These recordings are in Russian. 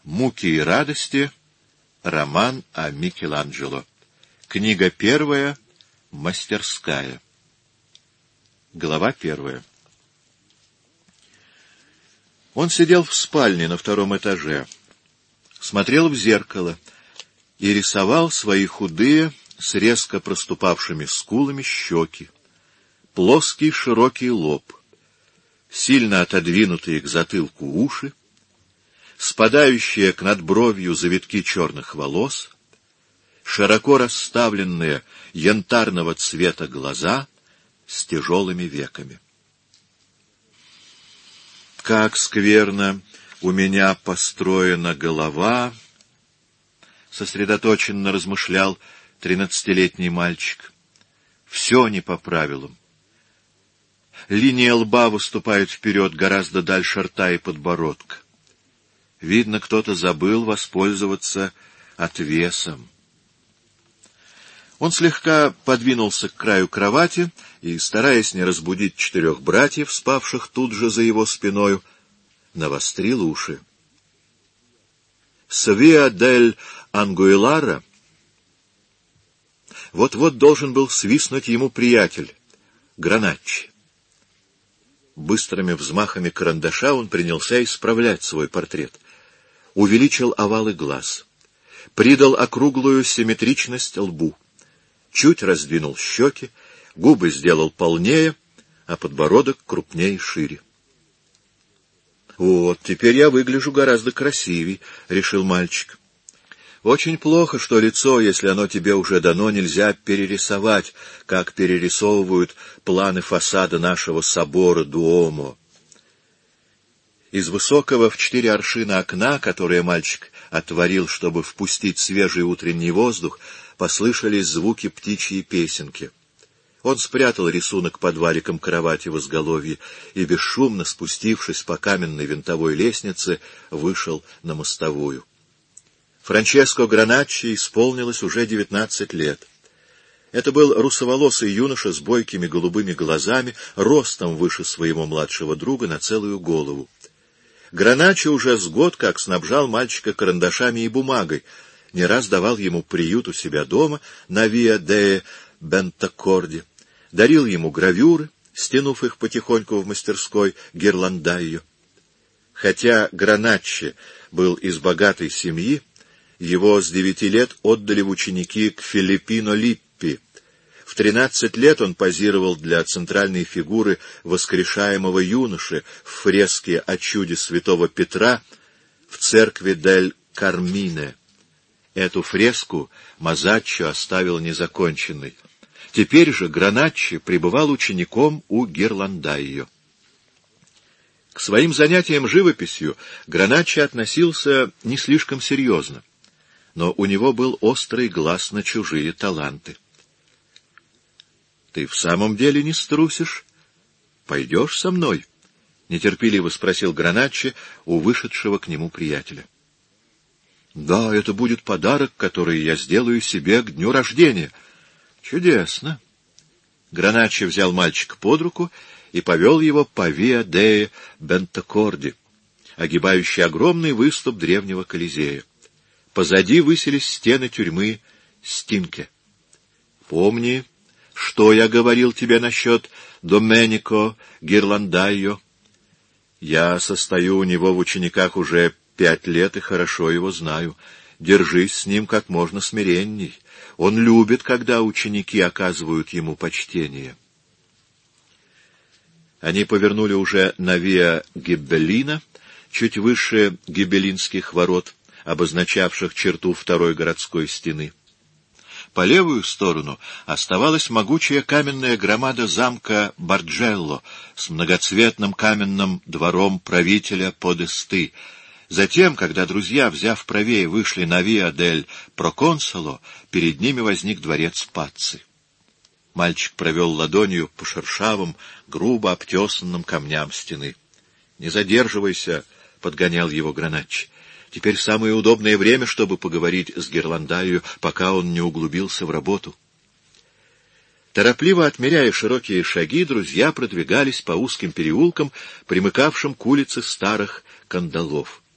Муки и радости. Роман о Микеланджело. Книга 1. Мастерская. Глава 1. Он сидел в спальне на 2 этаже, смотрел в зеркало и рисовал свои худые, с резко проступавшими скулами щеки, плоский широкий лоб, сильно отодвинутые к затылку уши, спадающие к надбровью завитки черных волос, широко расставленные янтарного цвета глаза с тяжелыми веками. «Как скверно у меня построена голова!» — сосредоточенно размышлял 13-летний мальчик. «Все не по правилам. Линия лба выступает вперед гораздо дальше рта и подбородка. Видно, кто-то забыл воспользоваться отвесом». Он слегка подвинулся к краю кровати и, стараясь не разбудить 4 братьев, спавших тут же за его спиною, навострил уши. «Свиа дель Ангуилара» вот-вот должен был свистнуть ему приятель, Граначчи. Быстрыми взмахами карандаша он принялся исправлять свой портрет. Увеличил овалы глаз, придал округлую симметричность лбу, чуть раздвинул щеки, губы сделал полнее, а подбородок крупнее и шире. «Вот, теперь я выгляжу гораздо красивей», — решил мальчик. «Очень плохо, что лицо, если оно тебе уже дано, нельзя перерисовать, как перерисовывают планы фасада нашего собора Дуомо». Из высокого в 4 аршина окна, которое мальчик отворил, чтобы впустить свежий утренний воздух, послышались звуки птичьей песенки. Он спрятал рисунок под валиком кровати в изголовье и, бесшумно спустившись по каменной винтовой лестнице, вышел на мостовую. Франческо Граначчи исполнилось уже 19 лет. Это был русоволосый юноша с бойкими голубыми глазами, ростом выше своего младшего друга на целую голову. Граначчи уже с год как снабжал мальчика карандашами и бумагой, не раз давал ему приют у себя дома на Виа де Бентакорде, дарил ему гравюры, стянув их потихоньку в мастерской Гирландайо. Хотя Граначчи был из богатой семьи, его с 9 лет отдали в ученики к Филиппино Липпи. В 13 лет он позировал для центральной фигуры воскрешаемого юноши в фреске о чуде святого Петра в церкви дель Кармине. Эту фреску Мазаччо оставил незаконченной. Теперь же Граначчи пребывал учеником у Гирландайо. К своим занятиям живописью Граначчи относился не слишком серьезно, но у него был острый глаз на чужие таланты. — Ты в самом деле не струсишь? Пойдешь со мной? — нетерпеливо спросил Граначчи у вышедшего к нему приятеля. — Да, это будет подарок, который я сделаю себе к дню рождения. — Чудесно. Граначчи взял мальчика под руку и повел его по Виа де Бентакорде, огибающей огромный выступ древнего Колизея. Позади высились стены тюрьмы Стинке. — Помни, что я говорил тебе насчет Доменико Гирландайо. Я состою у него в учениках уже 5 лет и хорошо его знаю. Держись с ним как можно смиренней. Он любит, когда ученики оказывают ему почтение. Они повернули уже на Виа Гибеллина, чуть выше Гибеллинских ворот, обозначавших черту 2-й городской стены. По левую сторону оставалась могучая каменная громада замка Барджелло с многоцветным каменным двором правителя Подесты. Затем, когда друзья, взяв правее, вышли на Виа дель Проконсоло, перед ними возник дворец Пацци. Мальчик провел ладонью по шершавым, грубо обтесанным камням стены. — Не задерживайся, — подгонял его Граначчи. Теперь самое удобное время, чтобы поговорить с Гирландайо, пока он не углубился в работу. Торопливо отмеряя широкие шаги, друзья продвигались по узким переулкам, примыкавшим к улице старых кандалов.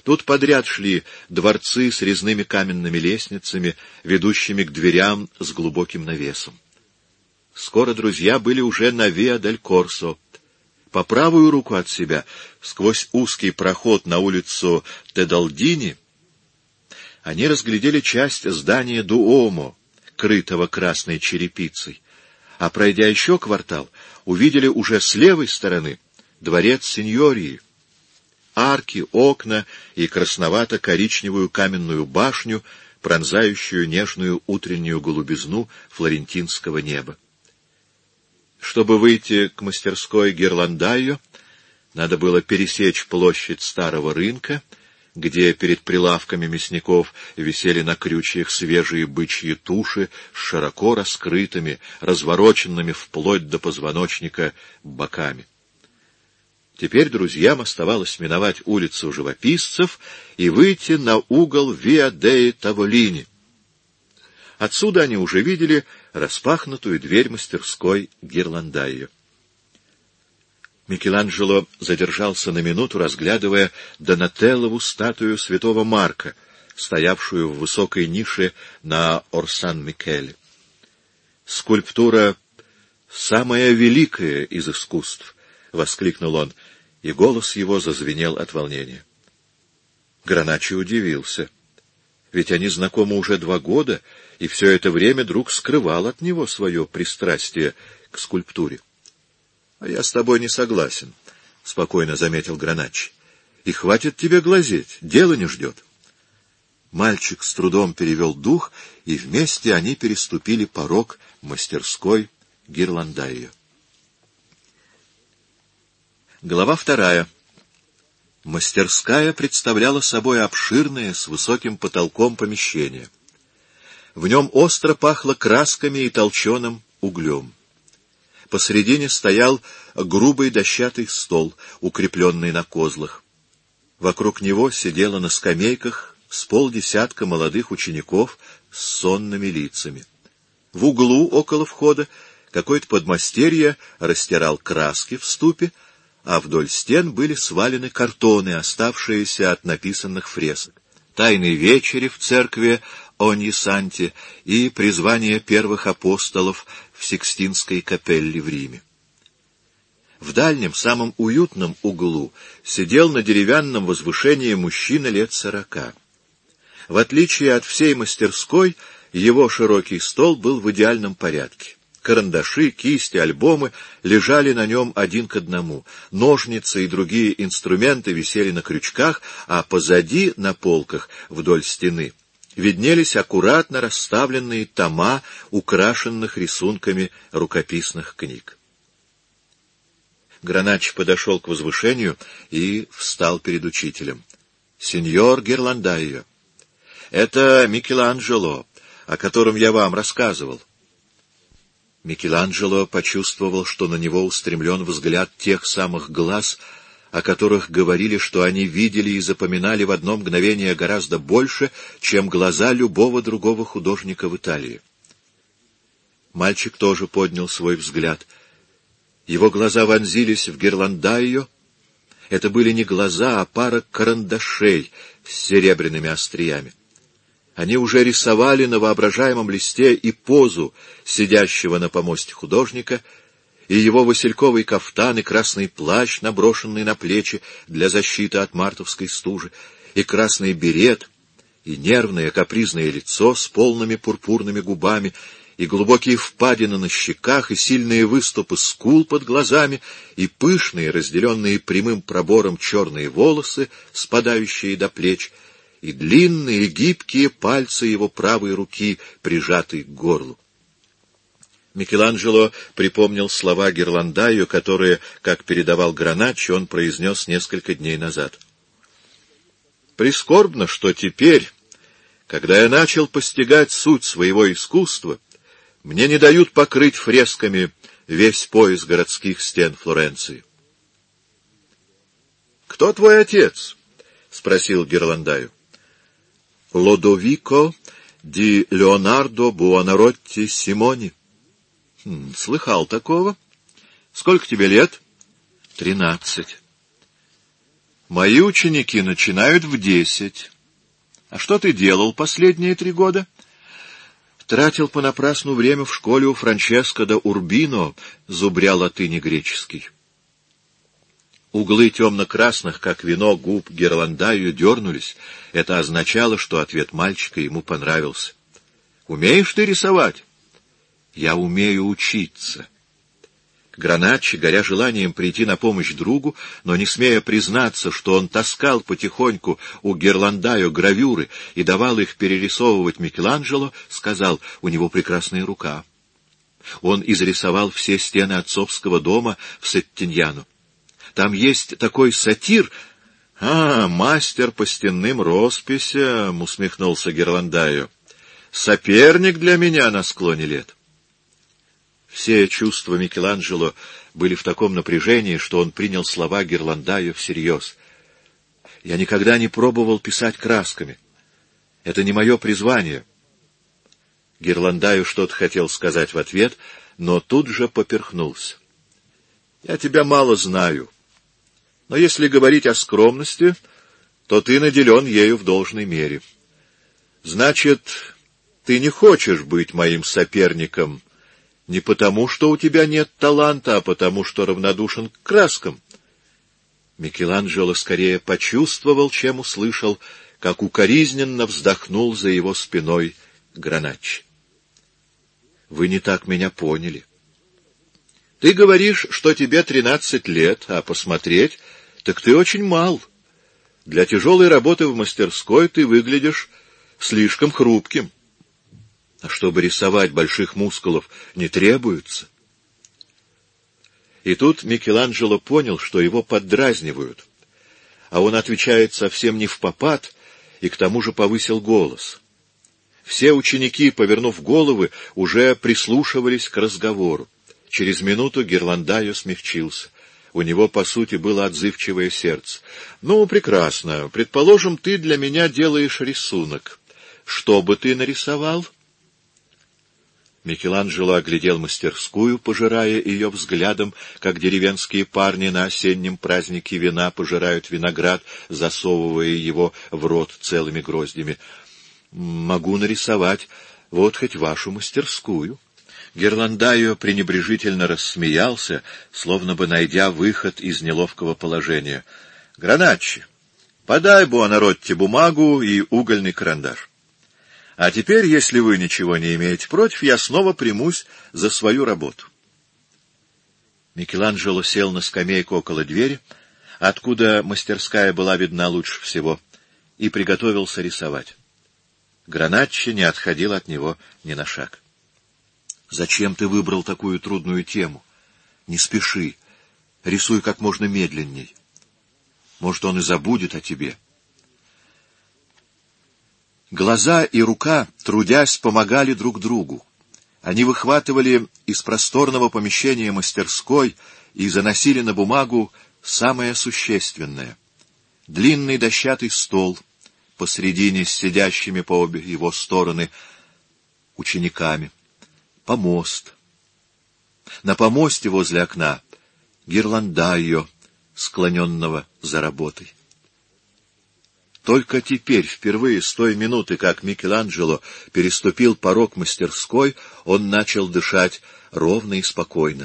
Тут подряд шли дворцы с резными каменными лестницами, ведущими к дверям с глубоким навесом. Скоро друзья были уже на Виа-дель-Корсо. По правую руку от себя, сквозь узкий проход на улицу Тедалдини, они разглядели часть здания Дуомо, крытого красной черепицей, а, пройдя еще квартал, увидели уже с левой стороны дворец Синьории, арки, окна и красновато-коричневую каменную башню, пронзающую нежную утреннюю голубизну флорентинского неба. Чтобы выйти к мастерской Гирландайо, надо было пересечь площадь Старого рынка, где перед прилавками мясников висели на крючьях свежие бычьи туши с широко раскрытыми, развороченными вплоть до позвоночника боками. Теперь друзьям оставалось миновать улицу живописцев и выйти на угол Виа-деи-Таволини. Отсюда они уже видели распахнутую дверь мастерской Гирландайо. Микеланджело задержался на минуту, разглядывая Донателлову статую святого Марка, стоявшую в высокой нише на Орсан-Микеле. «Скульптура — самая великая из искусств!» — воскликнул он, и голос его зазвенел от волнения. Граначчо удивился. Ведь они знакомы уже 2 года, и все это время друг скрывал от него свое пристрастие к скульптуре. — А я с тобой не согласен, — спокойно заметил Граначчо. — И хватит тебе глазеть, дело не ждет. Мальчик с трудом перевел дух, и вместе они переступили порог мастерской Гирландайо. Глава 2. Мастерская представляла собой обширное, с высоким потолком помещение. В нем остро пахло красками и толченым углем. Посредине стоял грубый дощатый стол, укрепленный на козлах. Вокруг него сидело на скамейках с 50 молодых учеников с сонными лицами. В углу около входа какой-то подмастерье растирал краски в ступе, а вдоль стен были свалены картоны, оставшиеся от написанных фресок, тайной вечери в церкви Оньи-Санти и призвание первых апостолов в Сикстинской капелле в Риме. В дальнем, самом уютном углу сидел на деревянном возвышении мужчина лет 40. В отличие от всей мастерской, его широкий стол был в идеальном порядке. Карандаши, кисти, альбомы лежали на нем один к одному. Ножницы и другие инструменты висели на крючках, а позади, на полках, вдоль стены, виднелись аккуратно расставленные тома, украшенных рисунками рукописных книг. Граначчо подошел к возвышению и встал перед учителем. — Сеньор Гирландайо, это Микеланджело, о котором я вам рассказывал. Микеланджело почувствовал, что на него устремлен взгляд тех самых глаз, о которых говорили, что они видели и запоминали в одно мгновение гораздо больше, чем глаза любого другого художника в Италии. Мальчик тоже поднял свой взгляд. Его глаза вонзились в Гирландайо. Это были не глаза, а пара карандашей с серебряными остриями. Они уже рисовали на воображаемом листе и позу сидящего на помосте художника, и его васильковый кафтан, и красный плащ, наброшенный на плечи для защиты от мартовской стужи, и красный берет, и нервное капризное лицо с полными пурпурными губами, и глубокие впадины на щеках, и сильные выступы скул под глазами, и пышные, разделенные прямым пробором черные волосы, спадающие до плеч, и длинные гибкие пальцы его правой руки, прижатые к горлу. Микеланджело припомнил слова Гирландайо, которые, как передавал Граначчо, он произнес несколько дней назад. «Прискорбно, что теперь, когда я начал постигать суть своего искусства, мне не дают покрыть фресками весь пояс городских стен Флоренции». «Кто твой отец?» — спросил Гирландайо. Лодовико ди Леонардо Буонаротти Симони. — Слыхал такого? Сколько тебе лет? — 13. Мои ученики начинают в 10. А что ты делал последние 3 года? Тратил понапрасну время в школе у Франческо да Урбино, зубря латыни греческий. Углы темно-красных, как вино, губ Герландаю дернулись. Это означало, что ответ мальчика ему понравился. «Умеешь ты рисовать?» «Я умею учиться». Граначчи, горя желанием прийти на помощь другу, но не смея признаться, что он таскал потихоньку у Герландаю гравюры и давал их перерисовывать Микеланджело, сказал: «У него прекрасная рука. Он изрисовал все стены отцовского дома в Сеттиньяно. Там есть такой сатир...» «Мастер по стенным росписям», — усмехнулся Герландаю. «Соперник для меня на склоне лет». Все чувства Микеланджело были в таком напряжении, что он принял слова Герландаю всерьез. «Я никогда не пробовал писать красками. Это не мое призвание». Герландаю что-то хотел сказать в ответ, но тут же поперхнулся. «Я тебя мало знаю, но если говорить о скромности, то ты наделен ею в должной мере. Значит, ты не хочешь быть моим соперником не потому, что у тебя нет таланта, а потому, что равнодушен к краскам». Микеланджело скорее почувствовал, чем услышал, как укоризненно вздохнул за его спиной Граначчи. «Вы не так меня поняли. Ты говоришь, что тебе 13 лет, а посмотреть, так ты очень мал. Для тяжелой работы в мастерской ты выглядишь слишком хрупким. А чтобы рисовать, больших мускулов не требуется». И тут Микеланджело понял, что его поддразнивают, а он отвечает совсем не впопад и к тому же повысил голос. Все ученики, повернув головы, уже прислушивались к разговору. Через минуту Герландаю смягчился. У него, по сути, было отзывчивое сердце. «Ну, прекрасно. Предположим, ты для меня делаешь рисунок. Что бы ты нарисовал?» Микеланджело оглядел мастерскую, пожирая ее взглядом, как деревенские парни на осеннем празднике вина пожирают виноград, засовывая его в рот целыми гроздями. «Могу нарисовать вот хоть вашу мастерскую». Герландаю пренебрежительно рассмеялся, словно бы найдя выход из неловкого положения. «Граначчи, подай Буонаротти бумагу и угольный карандаш. А теперь, если вы ничего не имеете против, я снова примусь за свою работу». Микеланджело сел на скамейку около двери, откуда мастерская была видна лучше всего, и приготовился рисовать. Граначчи не отходил от него ни на шаг. «Зачем ты выбрал такую трудную тему? Не спеши, рисуй как можно медленней. Может, он и забудет о тебе». Глаза и рука, трудясь, помогали друг другу. Они выхватывали из просторного помещения мастерской и заносили на бумагу самое существенное. Длинный дощатый стол, посредине с сидящими по обе его стороны учениками, помост. На помосте возле окна Герландаю, склоненного за работой. Только теперь, впервые с той минуты, как Микеланджело переступил порог мастерской, он начал дышать ровно и спокойно.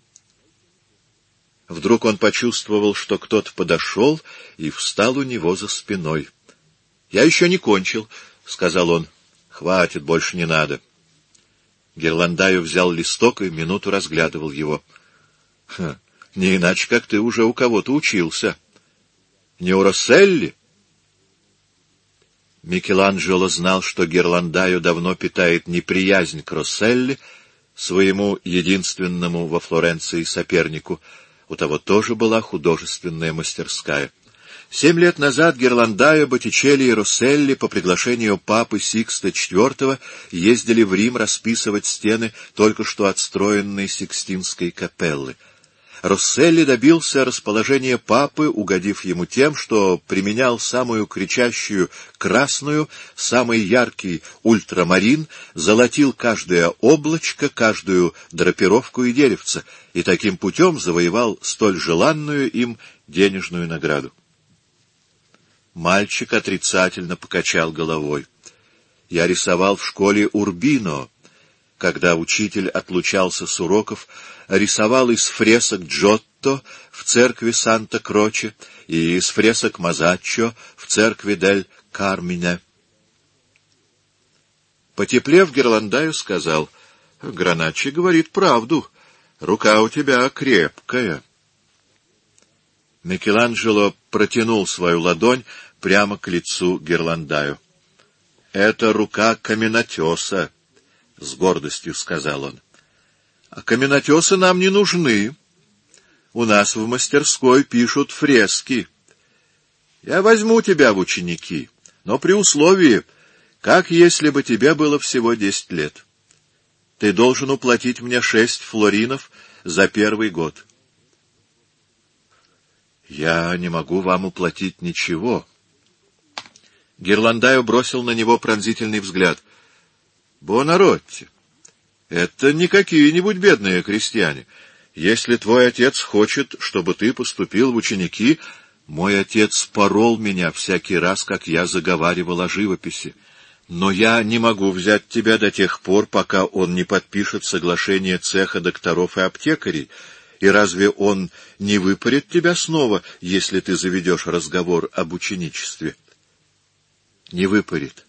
Вдруг он почувствовал, что кто-то подошел и встал у него за спиной. «Я еще не кончил», — сказал он. «Хватит, больше не надо». Герландаю взял листок и минуту разглядывал его. «Не иначе, как ты уже у кого-то учился. Не у Росселли?» Микеланджело знал, что Герландаю давно питает неприязнь к Росселли, своему единственному во Флоренции сопернику. У того тоже была художественная мастерская. 7 лет назад Герландаю, Боттичелли и Росселли по приглашению папы Сикста IV ездили в Рим расписывать стены только что отстроенной Сикстинской капеллы. Росселли добился расположения папы, угодив ему тем, что применял самую кричащую красную, самый яркий ультрамарин, золотил каждое облачко, каждую драпировку и деревце, и таким путем завоевал столь желанную им денежную награду. Мальчик отрицательно покачал головой. Я рисовал в школе Урбино. Когда учитель отлучался с уроков, рисовал из фресок Джотто в церкви Санта-Кроче и из фресок Мазаччо в церкви Дель Кармине. Потеплев, Герландаю сказал: «Граначчи говорит правду. Рука у тебя крепкая». Микеланджело протянул свою ладонь прямо к лицу Герландаю. «Это рука каменотеса», — с гордостью сказал он. «А каменотесы нам не нужны. У нас в мастерской пишут фрески. Я возьму тебя в ученики, но при условии, как если бы тебе было всего 10 лет. Ты должен уплатить мне 6 флоринов за первый год». «Я не могу вам уплатить ничего». Герландаю бросил на него пронзительный взгляд. «Буонаротти, это не какие-нибудь бедные крестьяне. Если твой отец хочет, чтобы ты поступил в ученики, мой отец порол меня всякий раз, как я заговаривал о живописи. Но я не могу взять тебя до тех пор, пока он не подпишет соглашение цеха докторов и аптекарей. И разве он не выпарит тебя снова, если ты заведешь разговор об ученичестве?» «Не выпарит.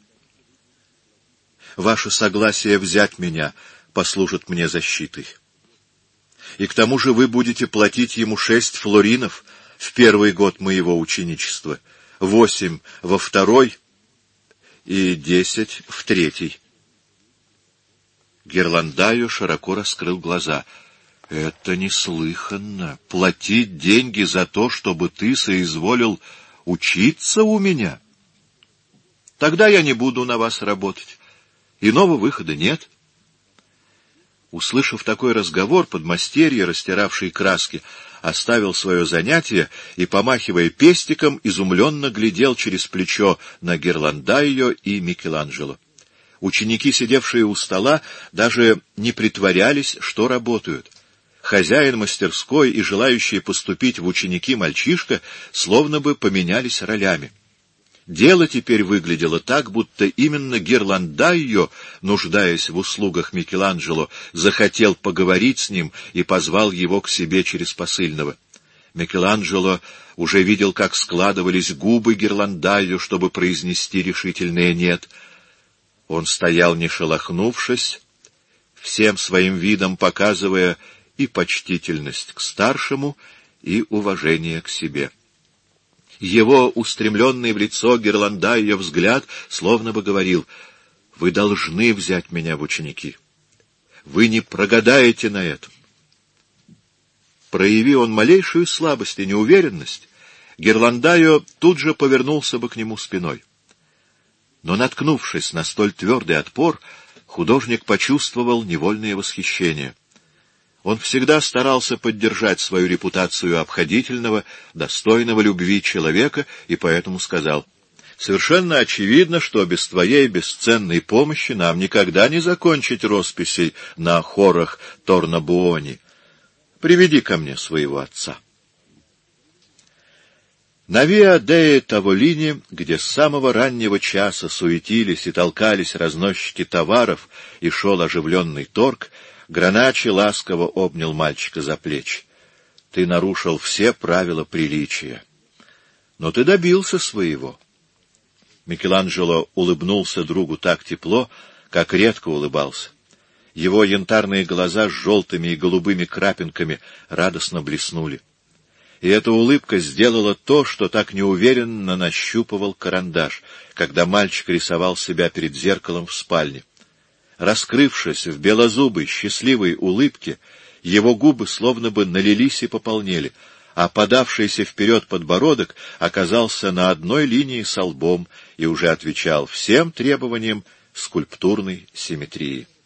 Ваше согласие взять меня послужит мне защитой. И к тому же вы будете платить ему 6 флоринов в первый год моего ученичества, 8 во второй и 10 в третий». Герландаю широко раскрыл глаза. «Это неслыханно! Платить деньги за то, чтобы ты соизволил учиться у меня? Тогда я не буду на вас работать. Иного выхода нет». Услышав такой разговор, подмастерье, растиравший краски, оставил свое занятие и, помахивая пестиком, изумленно глядел через плечо на Герландаю и Микеланджело. Ученики, сидевшие у стола, даже не притворялись, что работают. Хозяин мастерской и желающий поступить в ученики мальчишка словно бы поменялись ролями. Дело теперь выглядело так, будто именно Герландаю, нуждаясь в услугах Микеланджело, захотел поговорить с ним и позвал его к себе через посыльного. Микеланджело уже видел, как складывались губы Герландаю, чтобы произнести решительное «нет». Он стоял, не шелохнувшись, всем своим видом показывая и почтительность к старшему, и уважение к себе. Его устремленный в лицо Герландаю взгляд словно бы говорил: «Вы должны взять меня в ученики. Вы не прогадаете на этом». Прояви он малейшую слабость и неуверенность, Герландаю тут же повернулся бы к нему спиной. Но, наткнувшись на столь твердый отпор, художник почувствовал невольное восхищение. Он всегда старался поддержать свою репутацию обходительного, достойного любви человека, и поэтому сказал: «Совершенно очевидно, что без твоей бесценной помощи нам никогда не закончить росписей на хорах Торнабуони. Приведи ко мне своего отца». На Виа деи Таволини, где с самого раннего часа суетились и толкались разносчики товаров и шел оживленный торг, Граначчи ласково обнял мальчика за плечи. «Ты нарушил все правила приличия. Но ты добился своего». Микеланджело улыбнулся другу так тепло, как редко улыбался. Его янтарные глаза с желтыми и голубыми крапинками радостно блеснули. И эта улыбка сделала то, что так неуверенно нащупывал карандаш, когда мальчик рисовал себя перед зеркалом в спальне. Раскрывшись в белозубой, счастливой улыбке, его губы словно бы налились и пополнели, а подавшийся вперед подбородок оказался на одной линии с лбом и уже отвечал всем требованиям скульптурной симметрии.